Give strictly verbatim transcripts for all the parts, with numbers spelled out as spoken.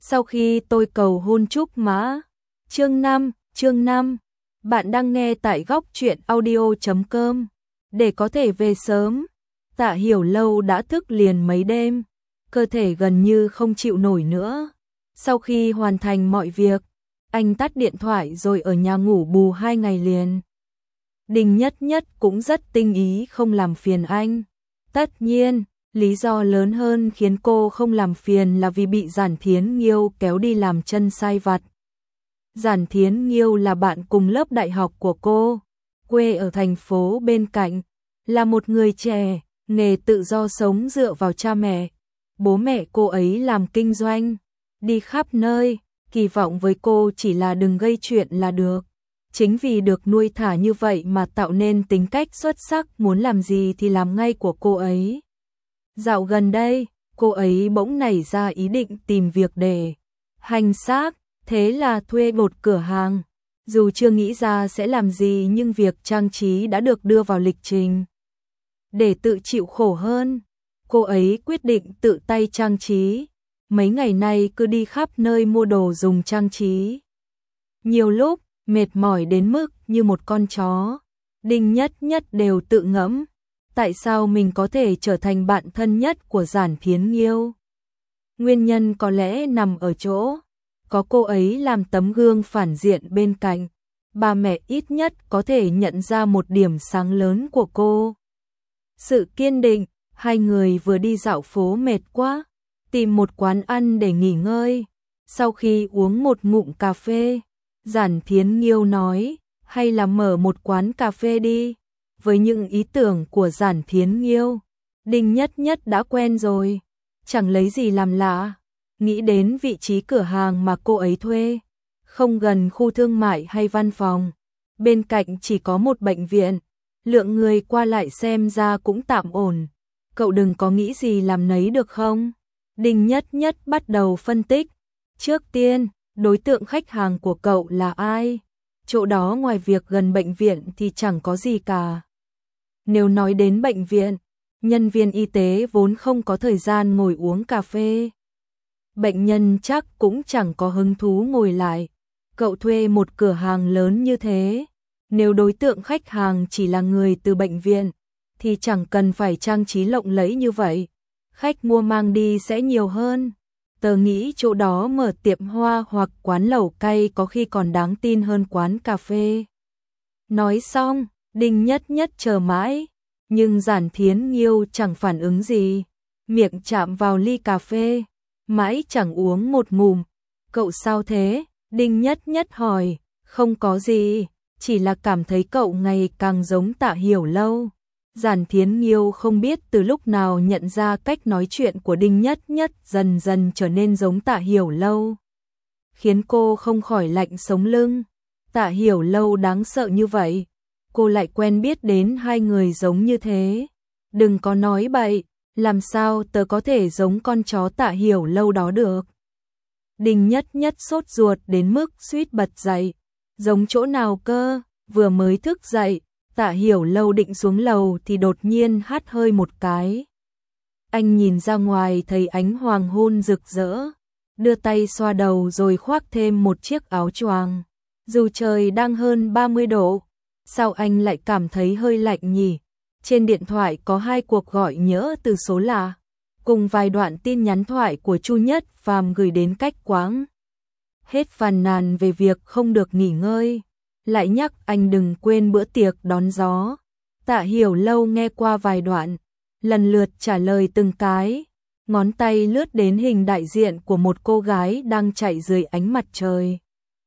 Sau khi tôi cầu hôn Trúc Mã. Chương năm, chương năm. Bạn đang nghe tại góc truyện audio chấm com. Để có thể về sớm, Tạ Hiểu Lâu đã thức liền mấy đêm, cơ thể gần như không chịu nổi nữa. Sau khi hoàn thành mọi việc, anh tắt điện thoại rồi ở nhà ngủ bù hai ngày liền. Đinh Nhất Nhất cũng rất tinh ý không làm phiền anh. Tất nhiên, lý do lớn hơn khiến cô không làm phiền là vì bị Giản Thiến Nghiêu kéo đi làm chân sai vặt. Giản Thiến Nghiêu là bạn cùng lớp đại học của cô, quê ở thành phố bên cạnh, là một người trẻ, nghề tự do sống dựa vào cha mẹ. Bố mẹ cô ấy làm kinh doanh, đi khắp nơi, kỳ vọng với cô chỉ là đừng gây chuyện là được. Chính vì được nuôi thả như vậy mà tạo nên tính cách xuất sắc, muốn làm gì thì làm ngay của cô ấy. Dạo gần đây, cô ấy bỗng nảy ra ý định tìm việc để hành xác, thế là thuê một cửa hàng. Dù chưa nghĩ ra sẽ làm gì nhưng việc trang trí đã được đưa vào lịch trình. Để tự chịu khổ hơn, cô ấy quyết định tự tay trang trí. Mấy ngày nay cứ đi khắp nơi mua đồ dùng trang trí. Nhiều lúc, mệt mỏi đến mức như một con chó, Đinh Nhất Nhất đều tự ngẫm, tại sao mình có thể trở thành bạn thân nhất của Giản Thiến Nghiêu. Nguyên nhân có lẽ nằm ở chỗ, có cô ấy làm tấm gương phản diện bên cạnh, ba mẹ ít nhất có thể nhận ra một điểm sáng lớn của cô. Sự kiên định, hai người vừa đi dạo phố mệt quá, tìm một quán ăn để nghỉ ngơi. Sau khi uống một ngụm cà phê, Giản Thiến Nghiêu nói, hay là mở một quán cà phê đi. Với những ý tưởng của Giản Thiến Nghiêu, Đinh Nhất Nhất đã quen rồi, chẳng lấy gì làm lạ. Nghĩ đến vị trí cửa hàng mà cô ấy thuê, không gần khu thương mại hay văn phòng, bên cạnh chỉ có một bệnh viện, lượng người qua lại xem ra cũng tạm ổn. Cậu đừng có nghĩ gì làm nấy được không? Đinh Nhất Nhất bắt đầu phân tích. Trước tiên, đối tượng khách hàng của cậu là ai? Chỗ đó ngoài việc gần bệnh viện thì chẳng có gì cả. Nếu nói đến bệnh viện, nhân viên y tế vốn không có thời gian ngồi uống cà phê. Bệnh nhân chắc cũng chẳng có hứng thú ngồi lại. Cậu thuê một cửa hàng lớn như thế, nếu đối tượng khách hàng chỉ là người từ bệnh viện, thì chẳng cần phải trang trí lộng lẫy như vậy. Khách mua mang đi sẽ nhiều hơn. Tớ nghĩ chỗ đó mở tiệm hoa hoặc quán lẩu cay có khi còn đáng tin hơn quán cà phê. Nói xong, Đinh Nhất Nhất chờ mãi, nhưng Giản Thiến Nghiêu chẳng phản ứng gì, miệng chạm vào ly cà phê, mãi chẳng uống một ngụm. Cậu sao thế? Đinh Nhất Nhất hỏi. Không có gì, chỉ là cảm thấy cậu ngày càng giống Tạ Hiểu Lâu. Giản Thiến Nghiêu không biết từ lúc nào nhận ra cách nói chuyện của Đinh Nhất Nhất dần dần trở nên giống Tạ Hiểu Lâu, khiến cô không khỏi lạnh sống lưng. Tạ Hiểu Lâu đáng sợ như vậy, cô lại quen biết đến hai người giống như thế. Đừng có nói bậy, làm sao tớ có thể giống con chó Tạ Hiểu Lâu đó được? Đinh Nhất Nhất sốt ruột đến mức suýt bật dậy. Giống chỗ nào cơ? Vừa mới thức dậy, Tạ Hiểu Lâu định xuống lầu thì đột nhiên hắt hơi một cái. Anh nhìn ra ngoài thấy ánh hoàng hôn rực rỡ, đưa tay xoa đầu rồi khoác thêm một chiếc áo choàng. Dù trời đang hơn ba mươi độ, sao anh lại cảm thấy hơi lạnh nhỉ? Trên điện thoại có hai cuộc gọi nhỡ từ số lạ, cùng vài đoạn tin nhắn thoại của Chu Nhất Phàm gửi đến Cách Quáng. Hết phàn nàn về việc không được nghỉ ngơi, lại nhắc anh đừng quên bữa tiệc đón gió. Tạ Hiểu Lâu nghe qua vài đoạn, lần lượt trả lời từng cái, ngón tay lướt đến hình đại diện của một cô gái đang chạy dưới ánh mặt trời.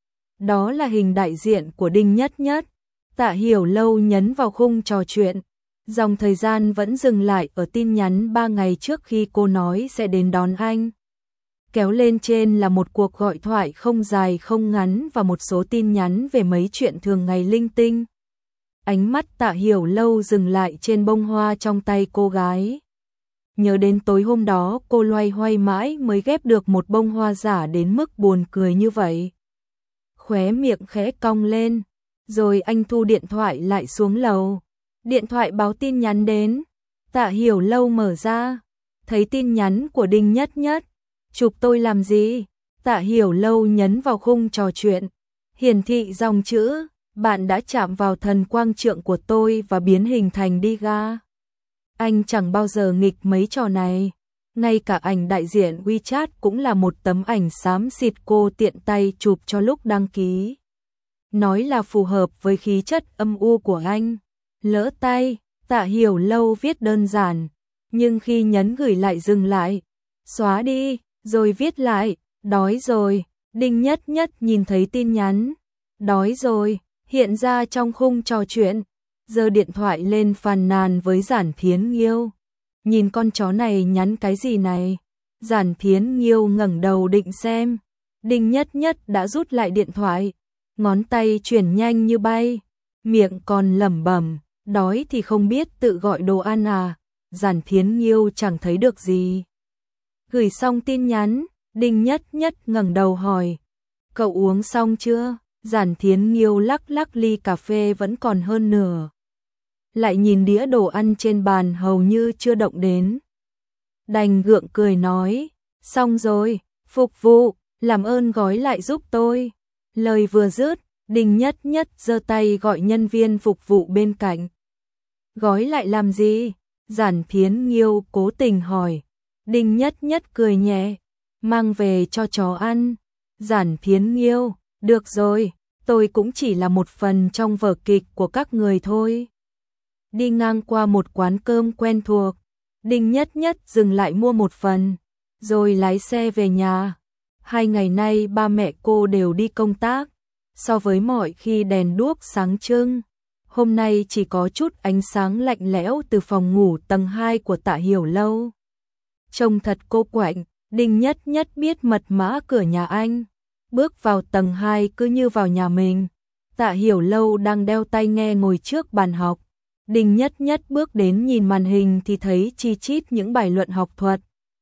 Đó là hình đại diện của Đinh Nhất Nhất. Tạ Hiểu Lâu nhấn vào khung trò chuyện, dòng thời gian vẫn dừng lại ở tin nhắn ba ngày trước khi cô nói sẽ đến đón anh. Kéo lên trên là một cuộc gọi thoại không dài không ngắn và một số tin nhắn về mấy chuyện thường ngày linh tinh. Ánh mắt Tạ Hiểu Lâu dừng lại trên bông hoa trong tay cô gái. Nhớ đến tối hôm đó cô loay hoay mãi mới ghép được một bông hoa giả đến mức buồn cười như vậy. Khóe miệng khẽ cong lên, rồi anh thu điện thoại lại xuống lầu. Điện thoại báo tin nhắn đến, Tạ Hiểu Lâu mở ra, thấy tin nhắn của Đinh Nhất Nhất. Chụp tôi làm gì? Tạ Hiểu Lâu nhấn vào khung trò chuyện, hiển thị dòng chữ, bạn đã chạm vào thần quang trượng của tôi và biến hình thành Diga. Anh chẳng bao giờ nghịch mấy trò này, ngay cả ảnh đại diện WeChat cũng là một tấm ảnh xám xịt cô tiện tay chụp cho lúc đăng ký. Nói là phù hợp với khí chất âm u của anh. Lỡ tay, Tạ Hiểu Lâu viết đơn giản, nhưng khi nhấn gửi lại dừng lại, xóa đi, rồi viết lại, đói rồi. Đinh Nhất Nhất nhìn thấy tin nhắn, đói rồi, hiện ra trong khung trò chuyện, giơ điện thoại lên phàn nàn với Giản Thiến Nghiêu. Nhìn con chó này nhắn cái gì này? Giản Thiến Nghiêu ngẩng đầu định xem, Đinh Nhất Nhất đã rút lại điện thoại, ngón tay chuyển nhanh như bay, miệng còn lẩm bẩm, đói thì không biết tự gọi đồ ăn à? Giản Thiến Nghiêu chẳng thấy được gì. Gửi xong tin nhắn, Đinh Nhất Nhất ngẩng đầu hỏi, cậu uống xong chưa? Giản Thiến Nghiêu lắc lắc ly cà phê vẫn còn hơn nửa. Lại nhìn đĩa đồ ăn trên bàn hầu như chưa động đến. Đành gượng cười nói, xong rồi, phục vụ, làm ơn gói lại giúp tôi. Lời vừa dứt, Đinh Nhất Nhất giơ tay gọi nhân viên phục vụ bên cạnh. Gói lại làm gì? Giản Thiến Nghiêu cố tình hỏi. Đinh Nhất Nhất cười nhẹ, mang về cho chó ăn. Giản Thiến Nghiêu, được rồi, tôi cũng chỉ là một phần trong vở kịch của các người thôi. Đi ngang qua một quán cơm quen thuộc, Đinh Nhất Nhất dừng lại mua một phần, rồi lái xe về nhà. Hai ngày nay ba mẹ cô đều đi công tác, so với mọi khi đèn đuốc sáng trưng, hôm nay chỉ có chút ánh sáng lạnh lẽo từ phòng ngủ tầng hai của Tạ Hiểu Lâu. Trông thật cô quạnh, Đinh Nhất Nhất biết mật mã cửa nhà anh, bước vào tầng hai cứ như vào nhà mình. Tạ Hiểu Lâu đang đeo tai nghe ngồi trước bàn học. Đinh Nhất Nhất bước đến nhìn màn hình thì thấy chi chít những bài luận học thuật.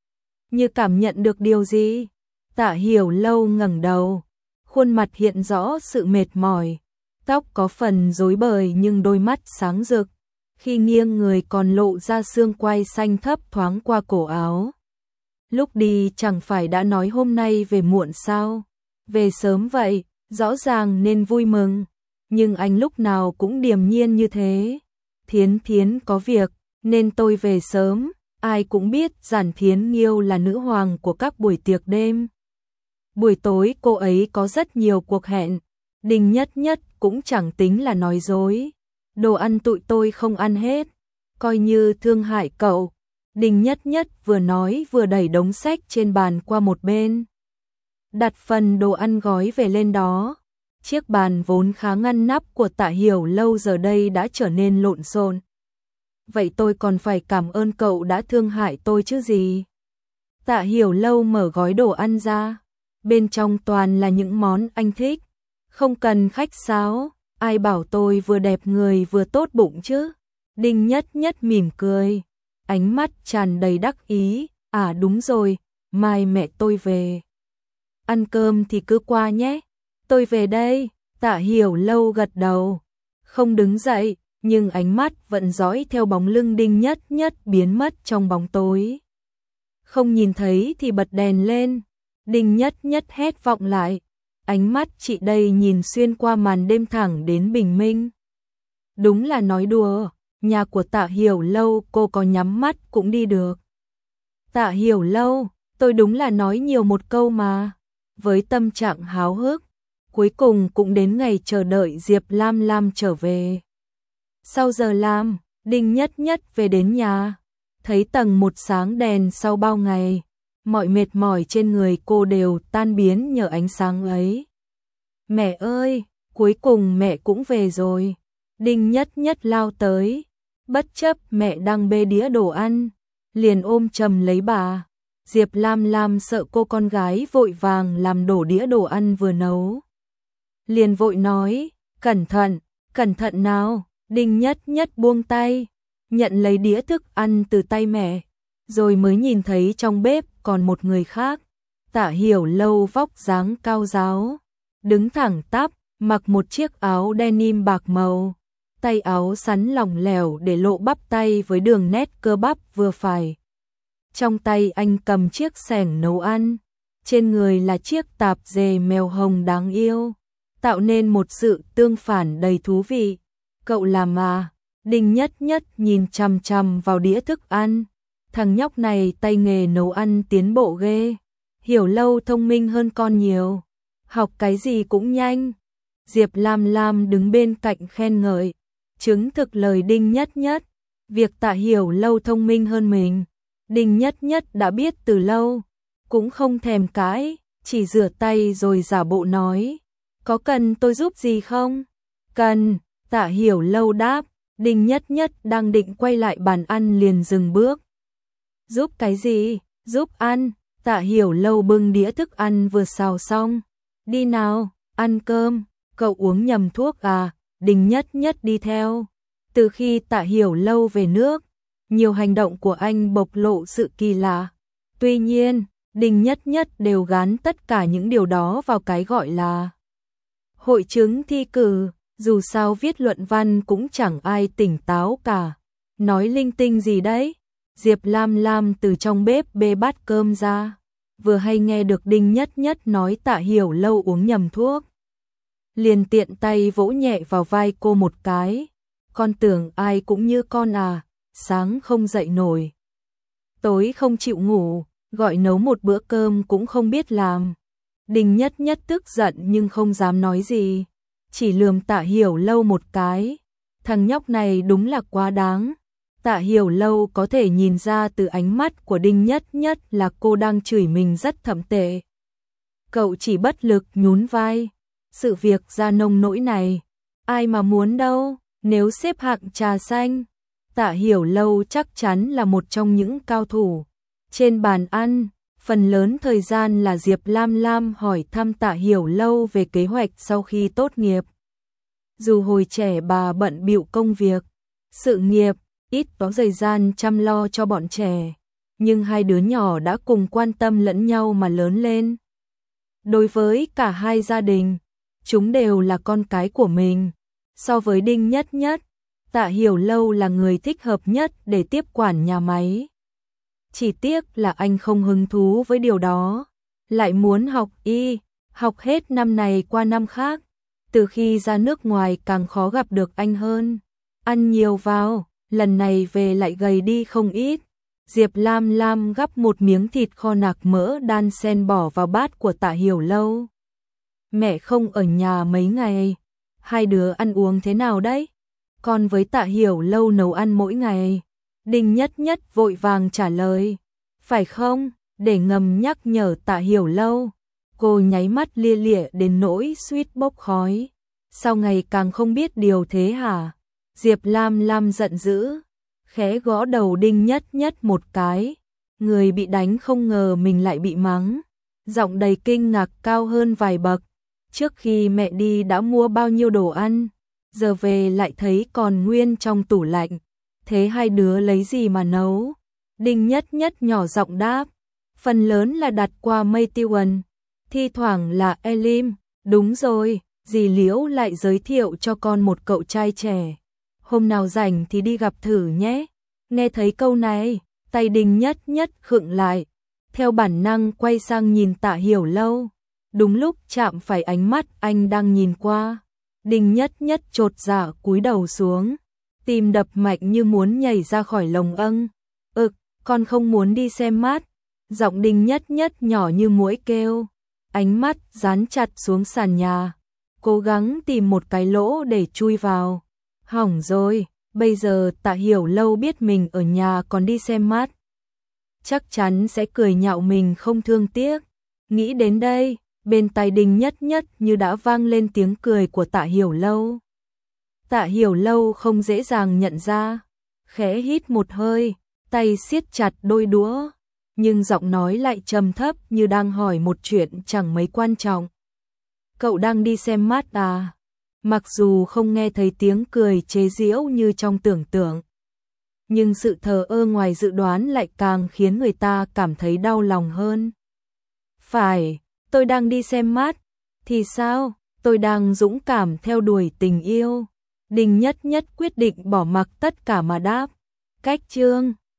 Như cảm nhận được điều gì? Tạ Hiểu Lâu ngẩng đầu, khuôn mặt hiện rõ sự mệt mỏi, tóc có phần rối bời nhưng đôi mắt sáng rực, khi nghiêng người còn lộ ra xương quai xanh thấp thoáng qua cổ áo. Lúc đi chẳng phải đã nói hôm nay về muộn sao? Về sớm vậy, rõ ràng nên vui mừng, nhưng anh lúc nào cũng điềm nhiên như thế. Thiến Thiến có việc, nên tôi về sớm, ai cũng biết Giản Thiến Nghiêu là nữ hoàng của các buổi tiệc đêm. Buổi tối cô ấy có rất nhiều cuộc hẹn, Đinh Nhất Nhất cũng chẳng tính là nói dối. Đồ ăn tụi tôi không ăn hết, coi như thương hại cậu. Đinh Nhất Nhất vừa nói vừa đẩy đống sách trên bàn qua một bên, đặt phần đồ ăn gói về lên đó. Chiếc bàn vốn khá ngăn nắp của Tạ Hiểu Lâu giờ đây đã trở nên lộn xộn. Vậy tôi còn phải cảm ơn cậu đã thương hại tôi chứ gì? Tạ Hiểu Lâu mở gói đồ ăn ra, bên trong toàn là những món anh thích. Không cần khách sáo, ai bảo tôi vừa đẹp người vừa tốt bụng chứ? Đinh Nhất Nhất mỉm cười, ánh mắt tràn đầy đắc ý. À đúng rồi, mai mẹ tôi về. Ăn cơm thì cứ qua nhé. Tôi về đây. Tạ Hiểu Lâu gật đầu, không đứng dậy, nhưng ánh mắt vẫn dõi theo bóng lưng Đinh Nhất Nhất biến mất trong bóng tối. Không nhìn thấy thì bật đèn lên. Đinh Nhất Nhất hét vọng lại, ánh mắt chị đây nhìn xuyên qua màn đêm thẳng đến bình minh. Đúng là nói đùa, nhà của Tạ Hiểu Lâu cô có nhắm mắt cũng đi được. Tạ Hiểu Lâu, tôi đúng là nói nhiều một câu mà. Với tâm trạng háo hức, cuối cùng cũng đến ngày chờ đợi Diệp Lam Lam trở về. Sau giờ làm, Đinh Nhất Nhất về đến nhà, thấy tầng một sáng đèn sau bao ngày, mọi mệt mỏi trên người cô đều tan biến nhờ ánh sáng ấy. Mẹ ơi, cuối cùng mẹ cũng về rồi. Đinh Nhất Nhất lao tới, bất chấp mẹ đang bê đĩa đồ ăn, liền ôm chầm lấy bà. Diệp Lam Lam sợ cô con gái vội vàng làm đổ đĩa đồ ăn vừa nấu, liền vội nói, cẩn thận, cẩn thận nào. Đinh Nhất Nhất buông tay, nhận lấy đĩa thức ăn từ tay mẹ, rồi mới nhìn thấy trong bếp còn một người khác. Tạ Hiểu Lâu vóc dáng cao ráo, đứng thẳng tắp, mặc một chiếc áo denim bạc màu, tay áo sắn lỏng lẻo để lộ bắp tay với đường nét cơ bắp vừa phải. Trong tay anh cầm chiếc xẻng nấu ăn, trên người là chiếc tạp dề mèo hồng đáng yêu, tạo nên một sự tương phản đầy thú vị. Cậu làm mà, Đinh Nhất Nhất nhìn chằm chằm vào đĩa thức ăn. Thằng nhóc này tay nghề nấu ăn tiến bộ ghê, Hiểu Lâu thông minh hơn con nhiều, học cái gì cũng nhanh. Diệp Lam Lam đứng bên cạnh khen ngợi, chứng thực lời Đinh Nhất Nhất, việc Tạ Hiểu Lâu thông minh hơn mình, Đinh Nhất Nhất đã biết từ lâu, cũng không thèm cãi, chỉ rửa tay rồi giả bộ nói, có cần tôi giúp gì không? Cần, Tạ Hiểu Lâu đáp. Đinh Nhất Nhất đang định quay lại bàn ăn liền dừng bước. Giúp cái gì? Giúp ăn. Tạ Hiểu Lâu bưng đĩa thức ăn vừa xào xong. Đi nào, ăn cơm. Cậu uống nhầm thuốc à? Đinh Nhất Nhất đi theo. Từ khi Tạ Hiểu Lâu về nước, nhiều hành động của anh bộc lộ sự kỳ lạ. Tuy nhiên, Đinh Nhất Nhất đều gán tất cả những điều đó vào cái gọi là hội chứng thi cử. Dù sao viết luận văn cũng chẳng ai tỉnh táo cả. Nói linh tinh gì đấy? Diệp Lam Lam từ trong bếp bê bát cơm ra. Vừa hay nghe được Đinh Nhất Nhất nói Tạ Hiểu Lâu uống nhầm thuốc. Liền tiện tay vỗ nhẹ vào vai cô một cái. Con tưởng ai cũng như con à, sáng không dậy nổi, tối không chịu ngủ, gọi nấu một bữa cơm cũng không biết làm. Đinh Nhất Nhất tức giận nhưng không dám nói gì. Chỉ lườm Tạ Hiểu Lâu một cái. Thằng nhóc này đúng là quá đáng. Tạ Hiểu Lâu có thể nhìn ra từ ánh mắt của Đinh Nhất Nhất là cô đang chửi mình rất thậm tệ. Cậu chỉ bất lực nhún vai. Sự việc ra nông nỗi này, ai mà muốn đâu. Nếu xếp hạng trà xanh, Tạ Hiểu Lâu chắc chắn là một trong những cao thủ. Trên bàn ăn, phần lớn thời gian là Diệp Lam Lam hỏi thăm Tạ Hiểu Lâu về kế hoạch sau khi tốt nghiệp. Dù hồi trẻ bà bận bịu công việc, sự nghiệp, ít có thời gian chăm lo cho bọn trẻ, nhưng hai đứa nhỏ đã cùng quan tâm lẫn nhau mà lớn lên. Đối với cả hai gia đình, chúng đều là con cái của mình. So với Đinh Nhất Nhất, Tạ Hiểu Lâu là người thích hợp nhất để tiếp quản nhà máy. Chỉ tiếc là anh không hứng thú với điều đó, lại muốn học y, học hết năm này qua năm khác. Từ khi ra nước ngoài càng khó gặp được anh hơn. Ăn nhiều vào, lần này về lại gầy đi không ít. Diệp Lam Lam gắp một miếng thịt kho nạc mỡ đan sen bỏ vào bát của Tạ Hiểu Lâu. Mẹ không ở nhà mấy ngày, hai đứa ăn uống thế nào đấy? Con với Tạ Hiểu Lâu nấu ăn mỗi ngày. Đinh Nhất Nhất vội vàng trả lời. Phải không? Để ngầm nhắc nhở Tạ Hiểu Lâu. Cô nháy mắt lia lịa đến nỗi suýt bốc khói. Sao ngày càng không biết điều thế hả? Diệp Lam Lam giận dữ, khẽ gõ đầu Đinh Nhất Nhất một cái. Người bị đánh không ngờ mình lại bị mắng. Giọng đầy kinh ngạc cao hơn vài bậc. Trước khi mẹ đi đã mua bao nhiêu đồ ăn, giờ về lại thấy còn nguyên trong tủ lạnh. Thế hai đứa lấy gì mà nấu? Đinh Nhất Nhất nhỏ giọng đáp. Phần lớn là đặt qua Mây Tiêu Ẩn, thi thoảng là Elim. Đúng rồi, dì Liễu lại giới thiệu cho con một cậu trai trẻ. Hôm nào rảnh thì đi gặp thử nhé. Nghe thấy câu này, tay Đinh Nhất Nhất khựng lại, theo bản năng quay sang nhìn Tạ Hiểu Lâu. Đúng lúc chạm phải ánh mắt anh đang nhìn qua, Đinh Nhất Nhất chột dạ cúi đầu xuống, tim đập mạnh như muốn nhảy ra khỏi lồng âng. Ực, con không muốn đi xem mát. Giọng Đinh Nhất Nhất nhỏ như muỗi kêu, ánh mắt dán chặt xuống sàn nhà, cố gắng tìm một cái lỗ để chui vào. Hỏng rồi, bây giờ Tạ Hiểu Lâu biết mình ở nhà còn đi xem mát, chắc chắn sẽ cười nhạo mình không thương tiếc. Nghĩ đến đây, bên tai Đinh Nhất Nhất như đã vang lên tiếng cười của Tạ Hiểu Lâu. Tạ Hiểu Lâu không dễ dàng nhận ra, khẽ hít một hơi, tay siết chặt đôi đũa, nhưng giọng nói lại trầm thấp như đang hỏi một chuyện chẳng mấy quan trọng. Cậu đang đi xem mát à? Mặc dù không nghe thấy tiếng cười chế giễu như trong tưởng tượng, nhưng sự thờ ơ ngoài dự đoán lại càng khiến người ta cảm thấy đau lòng hơn. Phải, tôi đang đi xem mát. Thì sao? Tôi đang dũng cảm theo đuổi tình yêu. Đinh Nhất Nhất quyết định bỏ mặc tất cả mà đáp. Cách chương